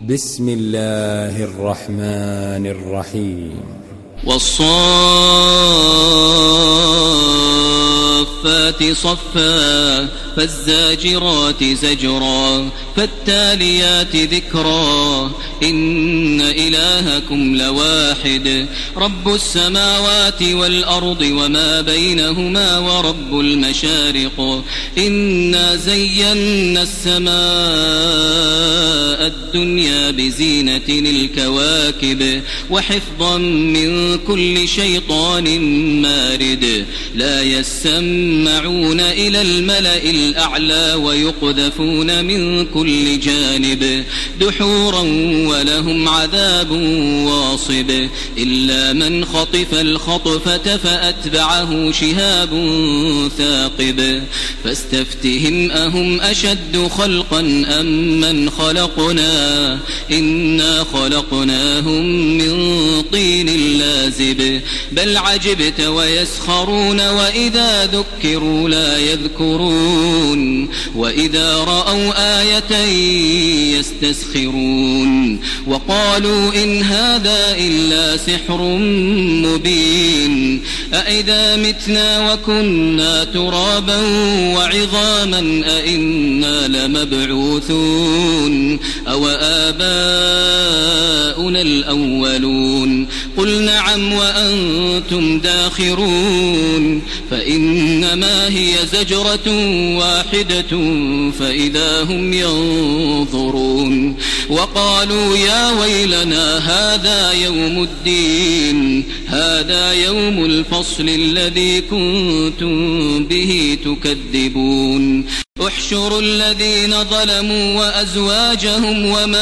بسم الله الرحمن الرحيم. والصافات صفا فالزاجرات زجرا فالتاليات ذكرا إن إلهكم لواحد رب السماوات والأرض وما بينهما ورب المشارق إنا زينا السماء الدنيا بزينة الكواكب وحفظا من كل شيطان مارد لا يسمعون إلى الملأ الأعلى ويقذفون من كل جانب دحورا ولهم عذاب واصب إلا من خطف الخطفة فأتبعه شهاب ثاقب فاستفتهم أهم أشد خلقا أم من خلقنا إنا خلقناهم من طين لازب بل عجبت ويسخرون وإذا ذكروا لا يذكرون وإذا رأوا آية يستسخرون وقالوا إن هذا إلا سحر مبين أإذا متنا وكنا ترابا وعظاما أإنا لمبعوثون أو آباؤنا الأولون قل نعم وأنتم داخرون فإنما هي زجرة واحدة فإذا هم ينظرون وقالوا يا ويلنا هذا يوم الدين هذا يوم الفصل الذي كنتم به تكذبون احشروا الذين ظلموا وأزواجهم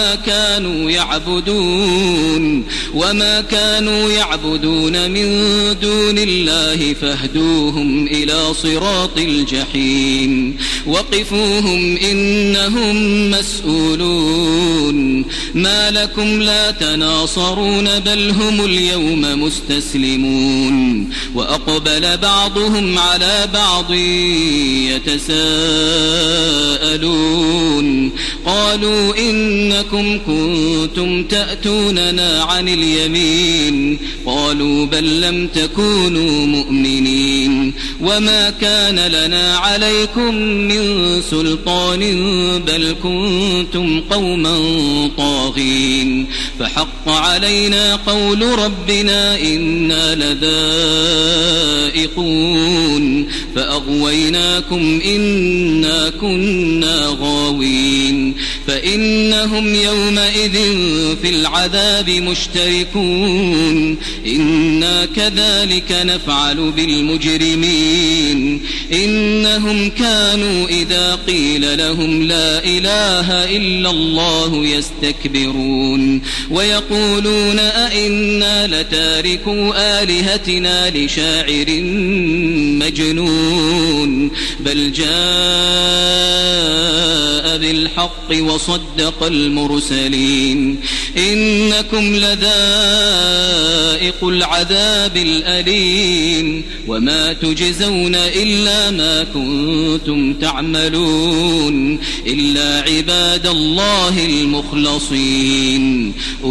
وما كانوا يعبدون من دون الله فاهدوهم إلى صراط الجحيم وقفوهم إنهم مسؤولون ما لكم لا تناصرون بل هم اليوم مستسلمون وأقبل بعضهم على بعض يتساءلون قالوا إنكم كنتم تأتوننا عن اليمين قالوا بل لم تكونوا مؤمنين وما كان لنا عليكم من سلطان بل كنتم قوما طاغين فحق علينا قول ربنا إنا لذائقون فأغويناكم إنا كنا غاوين فإنهم يومئذ في العذاب مشتركون إنا كذلك نفعل بالمجرمين إنهم كانوا إذا قيل لهم لا إله إلا الله يستكبرون ويقولون أئنا لتاركوا آلهتنا لشاعر مجنون بل جاء بالحق وصدق المرسلين إنكم لذائق العذاب الأليم وما تجزون إلا ما كنتم تعملون إلا عباد الله المخلصين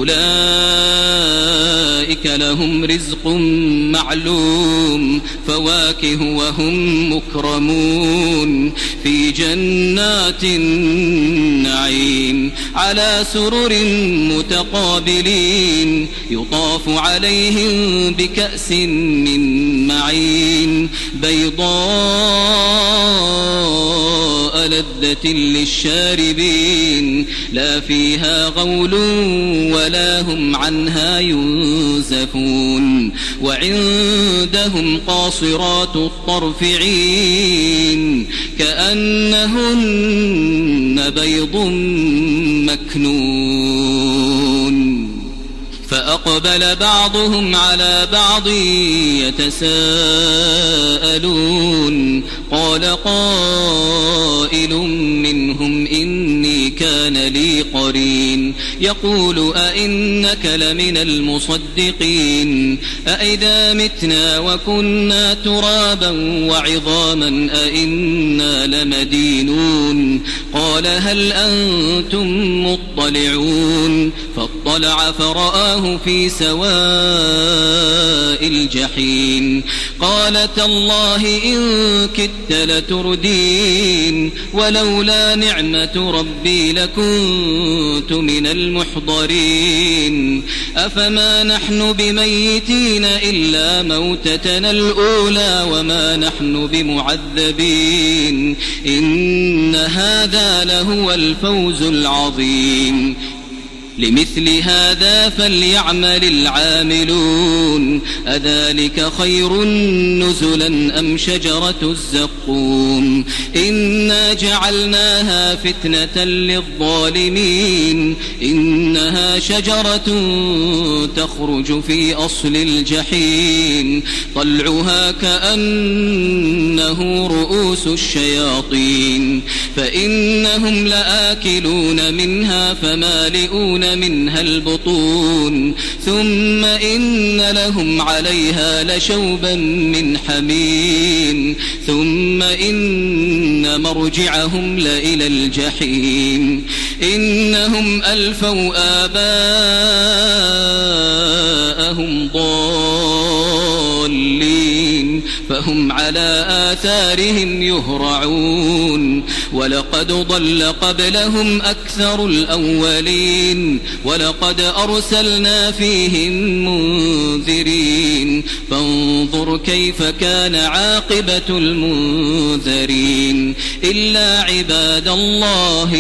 أولئك لهم رزق معلوم فواكه وهم مكرمون في جنات النعيم على سرر متقابلين يطاف عليهم بكأس من معين بيضاء لذة للشاربين لا فيها غول ولا هم عنها ينزفون وعندهم قاصرات الطرف عين كأنهن بيض مكنون فأقبل بعضهم على بعض يتساءلون قال قائل منهم إني كان لي قرين يقول أئنك لمن المصدقين أئذا متنا وكنا ترابا وعظاما أئنا لمدينون قال هل أنتم مطلعون فاطلع فرآه في سواء الجحيم قال تالله إن كدت لتردين ولولا نعمة ربي لكنت من المحضرين أفما نحن بميتين إلا موتتنا الأولى وما نحن بمعذبين إن هذا لهو الفوز العظيم لمثل هذا فليعمل العاملون أذلك خير نزلا أم شجرة الزقوم إنا جعلناها فتنة للظالمين إنها شجرة تخرج في أصل الجحيم طلعها كأنه رؤوس الشياطين فإنهم لآكلون منها فمالئون منها البطون ثم إن لهم عليها لشوبا من حميم ثم إن مرجعهم لإلى الجحيم إنهم ألفوا آباءهم ضالين فهم على آثارهم يهرعون ولقد ضل قبلهم أكثر الأولين ولقد أرسلنا فيهم منذرين فانظر كيف كان عاقبة المنذرين إلا عباد الله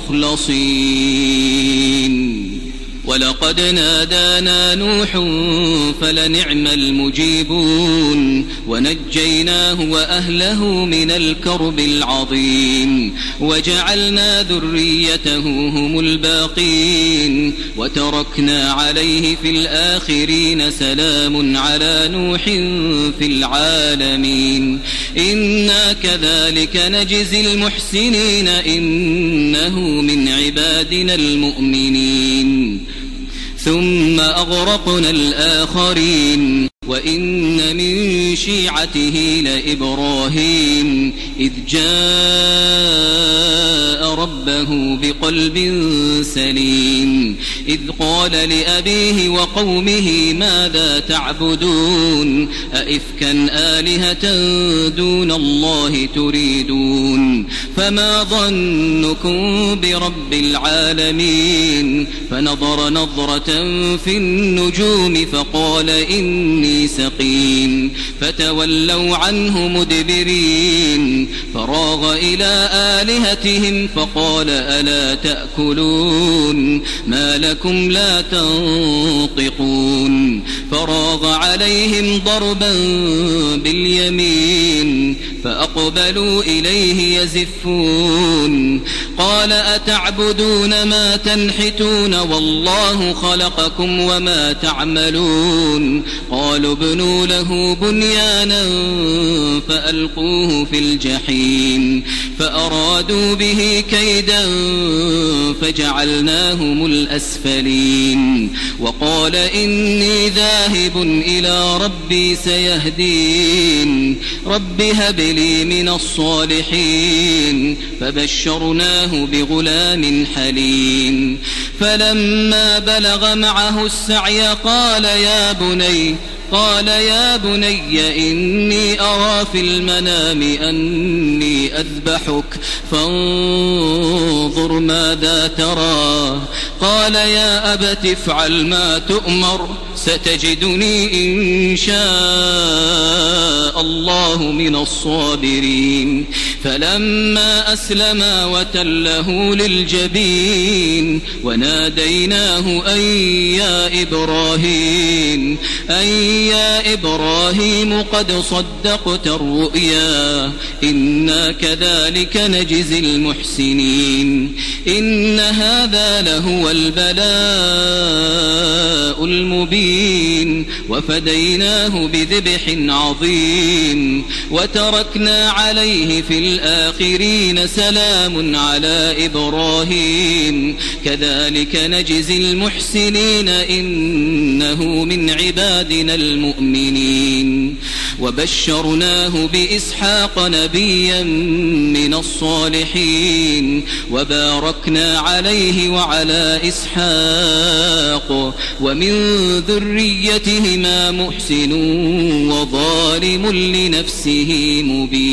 المخلصين ولقد نادانا نوح فلنعم المجيبون ونجيناه وأهله من الكرب العظيم وجعلنا ذريته هم الباقين وتركنا عليه في الآخرين سلام على نوح في العالمين إنا كذلك نجزي المحسنين إنه من عبادنا المؤمنين ثم أغرقنا الآخرين وإن من شيعته لإبراهيم إذ جاء ربه بقلب سليم إذ قال لأبيه وقومه ماذا تعبدون أئفكا آلهة دون الله تريدون فما ظنكم برب العالمين فنظر نظرة في النجوم فقال إني سقيم فتولوا عنه مدبرين فراغ إلى آلهتهم فقال ألا تأكلون ما لكم لا تنطقون فراغ عليهم ضربا باليمين فأقبلوا إليه يزفون قال أتعبدون ما تنحتون والله خلقكم وما تعملون قالوا ابنوا له بنيانا فألقوه في الجحيم فأرادوا به كيدا فجعلناهم الأسفلين وقال إني ذاهب إلى ربي سيهدين رب هب لي من الصالحين فبشرناه بغلام حليم فلما بلغ معه السعي قال يا بني إني أرى في المنام أني أذبحك فانظر ماذا ترى قال يا أبت افعل ما تؤمر ستجدني إن شاء الله من الصابرين فلما أسلما وتله للجبين وناديناه أن يا إبراهيم قد صدقت الرؤيا إنا كذلك نجزي المحسنين إن هذا لهو البلاء المبين المرسلين وفديناه بذبح عظيم وتركنا عليه في الآخرين سلام على إبراهيم كذلك نجزي المحسنين إنه من عبادنا المؤمنين وبشرناه بإسحاق نبيا من الصالحين وباركنا عليه وعلى إسحاق ومن ذريتهما محسن وظالم لنفسه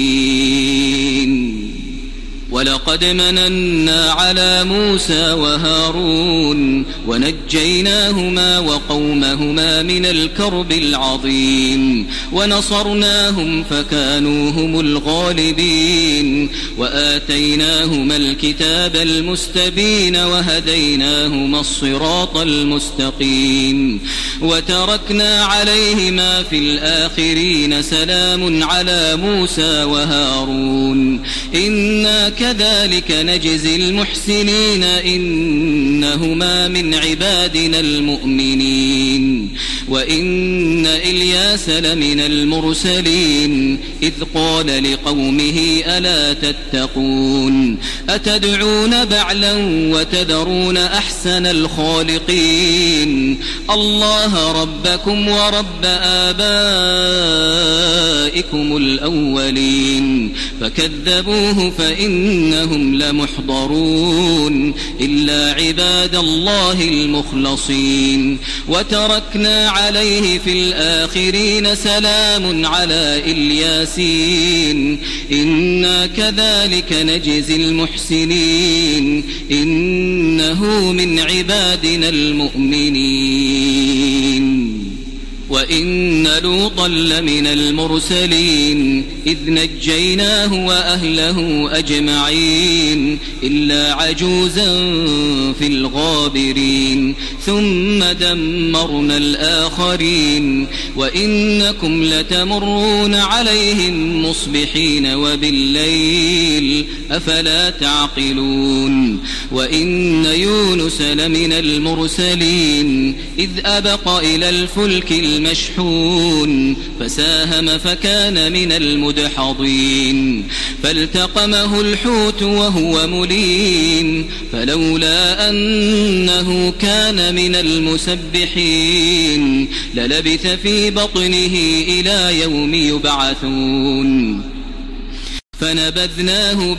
مبين ولقد مننا على موسى وهارون ونجيناهما وقومهما من الكرب العظيم ونصرناهم فكانوا هم الغالبين وآتيناهما الكتاب المستبين وهديناهما الصراط المستقيم وتركنا عليهما في الآخرين سلام على موسى وهارون إنا كذلك نجزي المحسنين إنهما من عبادنا المؤمنين وإن إلياس لمن المرسلين إذ قال لقومه ألا تتقون أتدعون بعلا وتذرون أحسن الخالقين الله ربكم ورب آبائكم الأولين فكذبوه فإنهم لمحضرون إلا عباد الله المخلصين وتركنا عليه في الآخرين سلام على الياسين إنا كذلك نجزي المحسنين إنه من عبادنا المؤمنين وإن لوطا لمن المرسلين إذ نجيناه وأهله أجمعين إلا عجوزا في الغابرين ثم دمرنا الآخرين وإنكم لتمرون عليهم مصبحين وبالليل أفلا تعقلون وإن يونس لمن المرسلين إذ أبق إلى الفلك المشحون فساهم فكان من المدحضين فالتقمه الحوت وهو مليم فلولا أنه كان من المسبحين للبث في بطنه إلى يوم يبعثون فنبذناه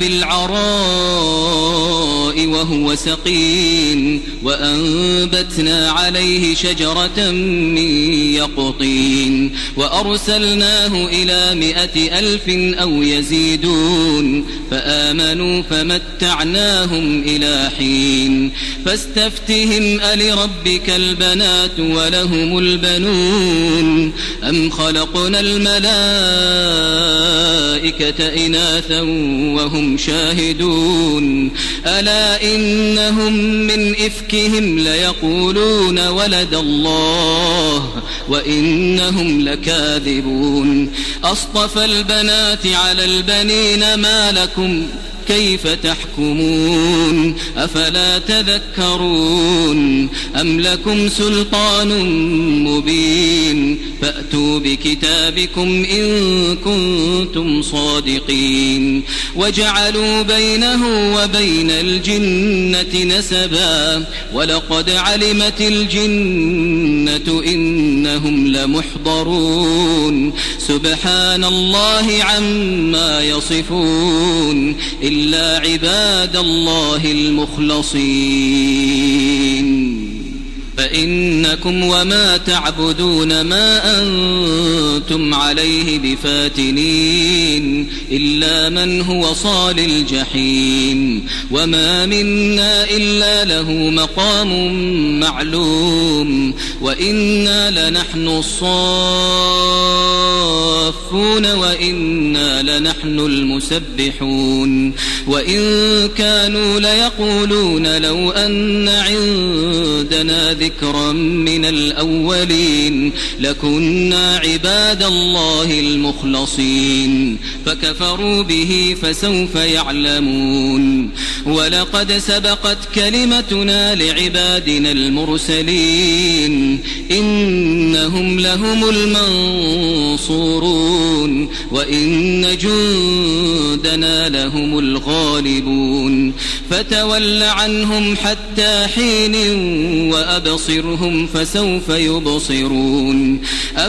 بالعراء وهو سقيم وأنبتنا عليه شجرة من يقطين وأرسلناه إلى 100,000 أو يزيدون فآمنوا فمتعناهم إلى حين فاستفتهم ألربك البنات ولهم البنون أم خلقنا الملائكة إناثا وهم شاهدون ألا إنهم من إفكهم ليقولون ولد الله وإنهم لكاذبون أصطفى البنات على البنين ما لكم كيف تحكمون أفلا تذكرون أم لكم سلطان مبين فأتوا بكتابكم إن كنتم صادقين وجعلوا بينه وبين الجنة نسبا ولقد علمت الجنة إنهم لمحضرون سبحان الله عما يصفون إلا عباد الله المخلصين فإنكم وما تعبدون ما أنتم عليه بفاتنين إلا من هو صال الجحيم وما منا إلا له مقام معلوم وإنا لنحن الصافون وإنا لنحن المسبحون وإن كانوا ليقولون لو أن عندنا ذكرا من الأولين لكنا عباد الله المخلصين فكفروا به فسوف يعلمون ولقد سبقت كلمتنا لعبادنا المرسلين إنهم لهم المنصورون وإن جندنا لهم الغالبون فتول عنهم حتى حين وأبصرهم فسوف يبصرون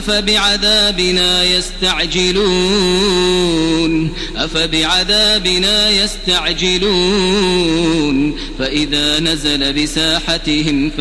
أفبعذابنا يستعجلون فإذا نزل بساحتهم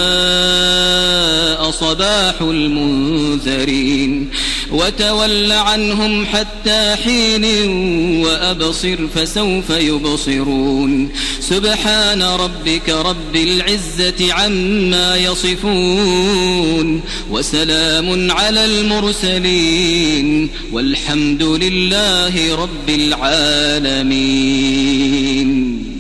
فساء صباح المنذرين وتول عنهم حتى حين وأبصر فسوف يبصرون سبحان ربك رب العزة عما يصفون وسلام على المرسلين والحمد لله رب العالمين.